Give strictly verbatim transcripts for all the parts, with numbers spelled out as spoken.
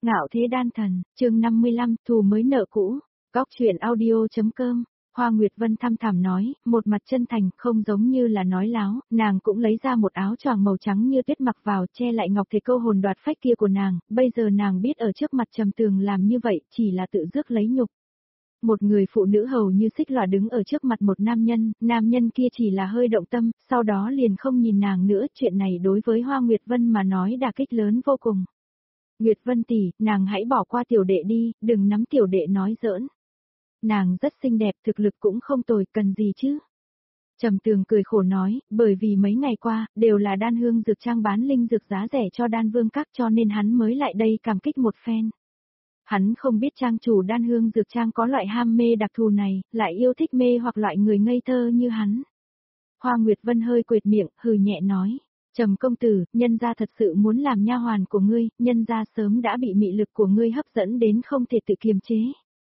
Ngạo thế đan thần, chương năm mươi lăm, thù mới nợ cũ. Góc truyện audio.com. Hoa Nguyệt Vân thăm thẳm nói, một mặt chân thành, không giống như là nói láo, nàng cũng lấy ra một áo choàng màu trắng như tuyết mặc vào, che lại ngọc thể câu hồn đoạt phách kia của nàng, bây giờ nàng biết ở trước mặt Trầm Tường làm như vậy, chỉ là tự rước lấy nhục. Một người phụ nữ hầu như xích lòa đứng ở trước mặt một nam nhân, nam nhân kia chỉ là hơi động tâm, sau đó liền không nhìn nàng nữa, chuyện này đối với Hoa Nguyệt Vân mà nói đả kích lớn vô cùng. Nguyệt Vân tỷ, nàng hãy bỏ qua tiểu đệ đi, đừng nắm tiểu đệ nói giỡn. Nàng rất xinh đẹp, thực lực cũng không tồi, cần gì chứ? Trầm Tường cười khổ nói, bởi vì mấy ngày qua, đều là Đan Hương Dược Trang bán linh dược giá rẻ cho Đan Vương Các cho nên hắn mới lại đây cảm kích một phen. Hắn không biết trang chủ Đan Hương Dược Trang có loại ham mê đặc thù này, lại yêu thích mê hoặc loại người ngây thơ như hắn. Hoa Nguyệt Vân hơi quệt miệng, hừ nhẹ nói. Trầm công tử, nhân gia thật sự muốn làm nha hoàn của ngươi, nhân gia sớm đã bị mị lực của ngươi hấp dẫn đến không thể tự kiềm chế.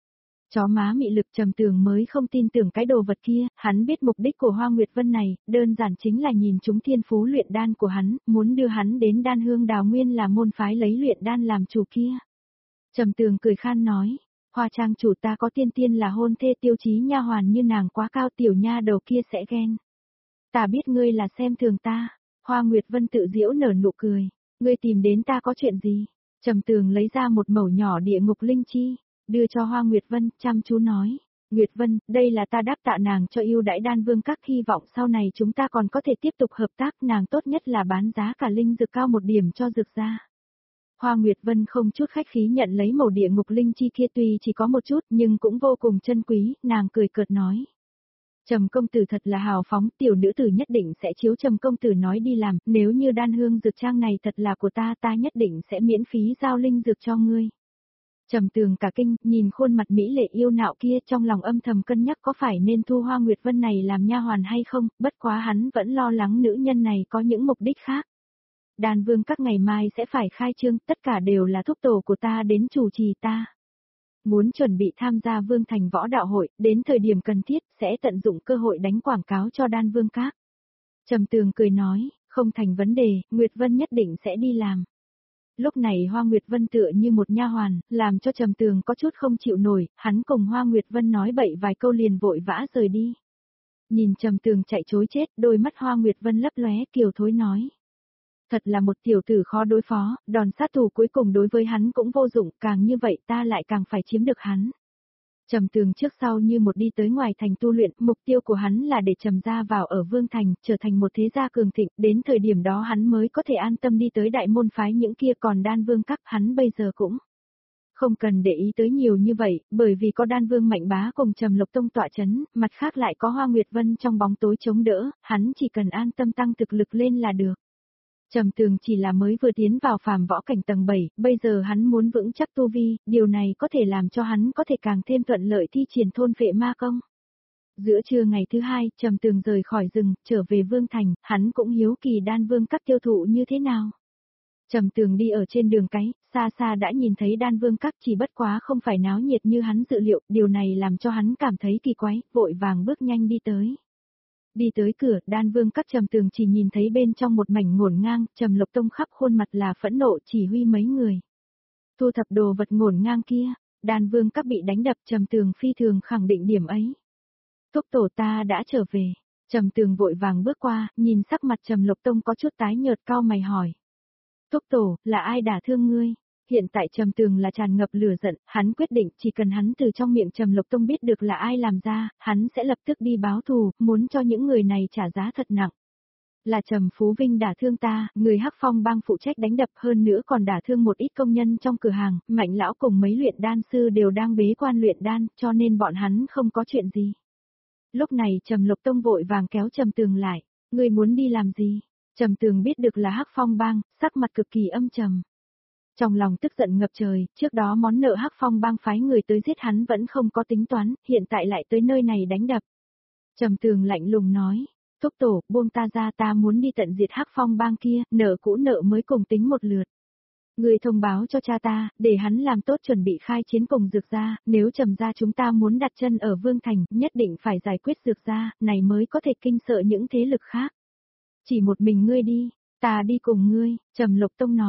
Chó má mị lực. Trầm Tường mới không tin tưởng cái đồ vật kia, hắn biết mục đích của Hoa Nguyệt Vân này, đơn giản chính là nhìn chúng thiên phú luyện đan của hắn, muốn đưa hắn đến Đan Hương Đào Nguyên là môn phái lấy luyện đan làm chủ kia. Trầm Tường cười khan nói, Hoa trang chủ ta có tiên tiên là hôn thê tiêu chí nha hoàn như nàng quá cao, tiểu nha đầu kia sẽ ghen. Ta biết ngươi là xem thường ta. Hoa Nguyệt Vân tự giễu nở nụ cười, ngươi tìm đến ta có chuyện gì? Trầm Tường lấy ra một mẩu nhỏ địa ngục linh chi, đưa cho Hoa Nguyệt Vân, chăm chú nói, Nguyệt Vân, đây là ta đáp tạ nàng cho yêu đãi Đan Vương Các, hy vọng sau này chúng ta còn có thể tiếp tục hợp tác, nàng tốt nhất là bán giá cả linh dược cao một điểm cho dược gia. Hoa Nguyệt Vân không chút khách khí nhận lấy mẩu địa ngục linh chi kia, tuy chỉ có một chút nhưng cũng vô cùng chân quý, nàng cười cợt nói. Trầm công tử thật là hào phóng, tiểu nữ tử nhất định sẽ chiếu Trầm công tử nói đi làm, nếu như Đan Hương Dược Trang này thật là của ta, ta nhất định sẽ miễn phí giao linh dược cho ngươi. Trầm Tường cả kinh, nhìn khuôn mặt mỹ lệ yêu nạo kia, trong lòng âm thầm cân nhắc có phải nên thu Hoa Nguyệt Vân này làm nha hoàn hay không, bất quá hắn vẫn lo lắng nữ nhân này có những mục đích khác. Đan Vương Các ngày mai sẽ phải khai trương, tất cả đều là thúc tổ của ta đến chủ trì ta. Muốn chuẩn bị tham gia Vương Thành võ đạo hội, đến thời điểm cần thiết, sẽ tận dụng cơ hội đánh quảng cáo cho Đan Vương Các. Trầm Tường cười nói, không thành vấn đề, Nguyệt Vân nhất định sẽ đi làm. Lúc này Hoa Nguyệt Vân tựa như một nha hoàn, làm cho Trầm Tường có chút không chịu nổi, hắn cùng Hoa Nguyệt Vân nói bậy vài câu liền vội vã rời đi. Nhìn Trầm Tường chạy trối chết, đôi mắt Hoa Nguyệt Vân lấp lóe, kiều thối nói. Thật là một tiểu tử khó đối phó, đòn sát thủ cuối cùng đối với hắn cũng vô dụng, càng như vậy ta lại càng phải chiếm được hắn. Trầm Tường trước sau như một đi tới ngoài thành tu luyện, mục tiêu của hắn là để Trầm gia vào ở Vương Thành, trở thành một thế gia cường thịnh, đến thời điểm đó hắn mới có thể an tâm đi tới đại môn phái những kia, còn Đan Vương Các hắn bây giờ cũng không cần để ý tới nhiều như vậy, bởi vì có Đan Vương Mạnh Bá cùng Trầm Lộc Tông tọa chấn, mặt khác lại có Hoa Nguyệt Vân trong bóng tối chống đỡ, hắn chỉ cần an tâm tăng thực lực lên là được. Trầm Tường chỉ là mới vừa tiến vào phàm võ cảnh tầng bảy, bây giờ hắn muốn vững chắc tu vi, điều này có thể làm cho hắn có thể càng thêm thuận lợi thi triển thôn phệ ma công. Giữa trưa ngày thứ hai, Trầm Tường rời khỏi rừng, trở về Vương Thành, hắn cũng hiếu kỳ Đan Vương Các tiêu thụ như thế nào. Trầm Tường đi ở trên đường cái, xa xa đã nhìn thấy Đan Vương Các, chỉ bất quá không phải náo nhiệt như hắn dự liệu, điều này làm cho hắn cảm thấy kỳ quái, vội vàng bước nhanh đi tới. Đi tới cửa, Đan Vương Các Trầm Tường chỉ nhìn thấy bên trong một mảnh ngổn ngang, Trầm Lộc Tông khắp khuôn mặt là phẫn nộ chỉ huy mấy người. Thu thập đồ vật ngổn ngang kia, Đan Vương Các bị đánh đập, Trầm Tường phi thường khẳng định điểm ấy. Thúc tổ ta đã trở về. Trầm Tường vội vàng bước qua, nhìn sắc mặt Trầm Lộc Tông có chút tái nhợt, cau mày hỏi. Thúc tổ, là ai đả thương ngươi? Hiện tại Trầm Tường là tràn ngập lửa giận, hắn quyết định chỉ cần hắn từ trong miệng Trầm Lộc Tông biết được là ai làm ra, hắn sẽ lập tức đi báo thù, muốn cho những người này trả giá thật nặng. Là Trầm Phú Vinh đả thương ta, người Hắc Phong bang phụ trách đánh đập, hơn nữa còn đả thương một ít công nhân trong cửa hàng, Mạnh lão cùng mấy luyện đan sư đều đang bế quan luyện đan, cho nên bọn hắn không có chuyện gì. Lúc này Trầm Lộc Tông vội vàng kéo Trầm Tường lại, ngươi muốn đi làm gì? Trầm Tường biết được là Hắc Phong bang, sắc mặt cực kỳ âm trầm. Trong lòng tức giận ngập trời, trước đó món nợ Hắc Phong bang phái người tới giết hắn vẫn không có tính toán, hiện tại lại tới nơi này đánh đập. Trầm Tường lạnh lùng nói, thúc tổ, buông ta ra, ta muốn đi tận diệt Hắc Phong bang kia, nợ cũ nợ mới cùng tính một lượt. Người thông báo cho cha ta, để hắn làm tốt chuẩn bị khai chiến cùng Dược gia, nếu Trầm gia chúng ta muốn đặt chân ở Vương Thành, nhất định phải giải quyết Dược gia, này mới có thể kinh sợ những thế lực khác. Chỉ một mình ngươi đi, ta đi cùng ngươi, Trầm Lộc Tông nói.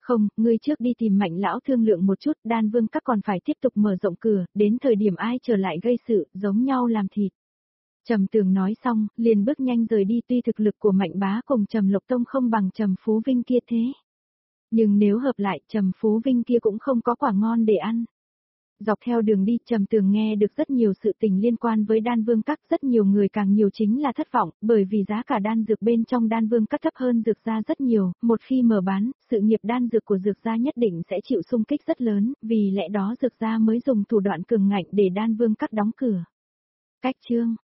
Không, ngươi trước đi tìm Mạnh lão thương lượng một chút, Đan Vương các còn phải tiếp tục mở rộng cửa, đến thời điểm ai trở lại gây sự, giống nhau làm thịt. Trầm Tường nói xong, liền bước nhanh rời đi, tuy thực lực của Mạnh bá cùng Trầm Lộc Tông không bằng Trầm Phú Vinh kia thế. Nhưng nếu hợp lại, Trầm Phú Vinh kia cũng không có quả ngon để ăn. Dọc theo đường đi, Trầm Tường nghe được rất nhiều sự tình liên quan với Đan Vương các, rất nhiều người càng nhiều chính là thất vọng, bởi vì giá cả đan dược bên trong Đan Vương các thấp hơn dược gia rất nhiều, một khi mở bán, sự nghiệp đan dược của dược gia nhất định sẽ chịu xung kích rất lớn, vì lẽ đó dược gia mới dùng thủ đoạn cường ngạnh để Đan Vương các đóng cửa. Cách chương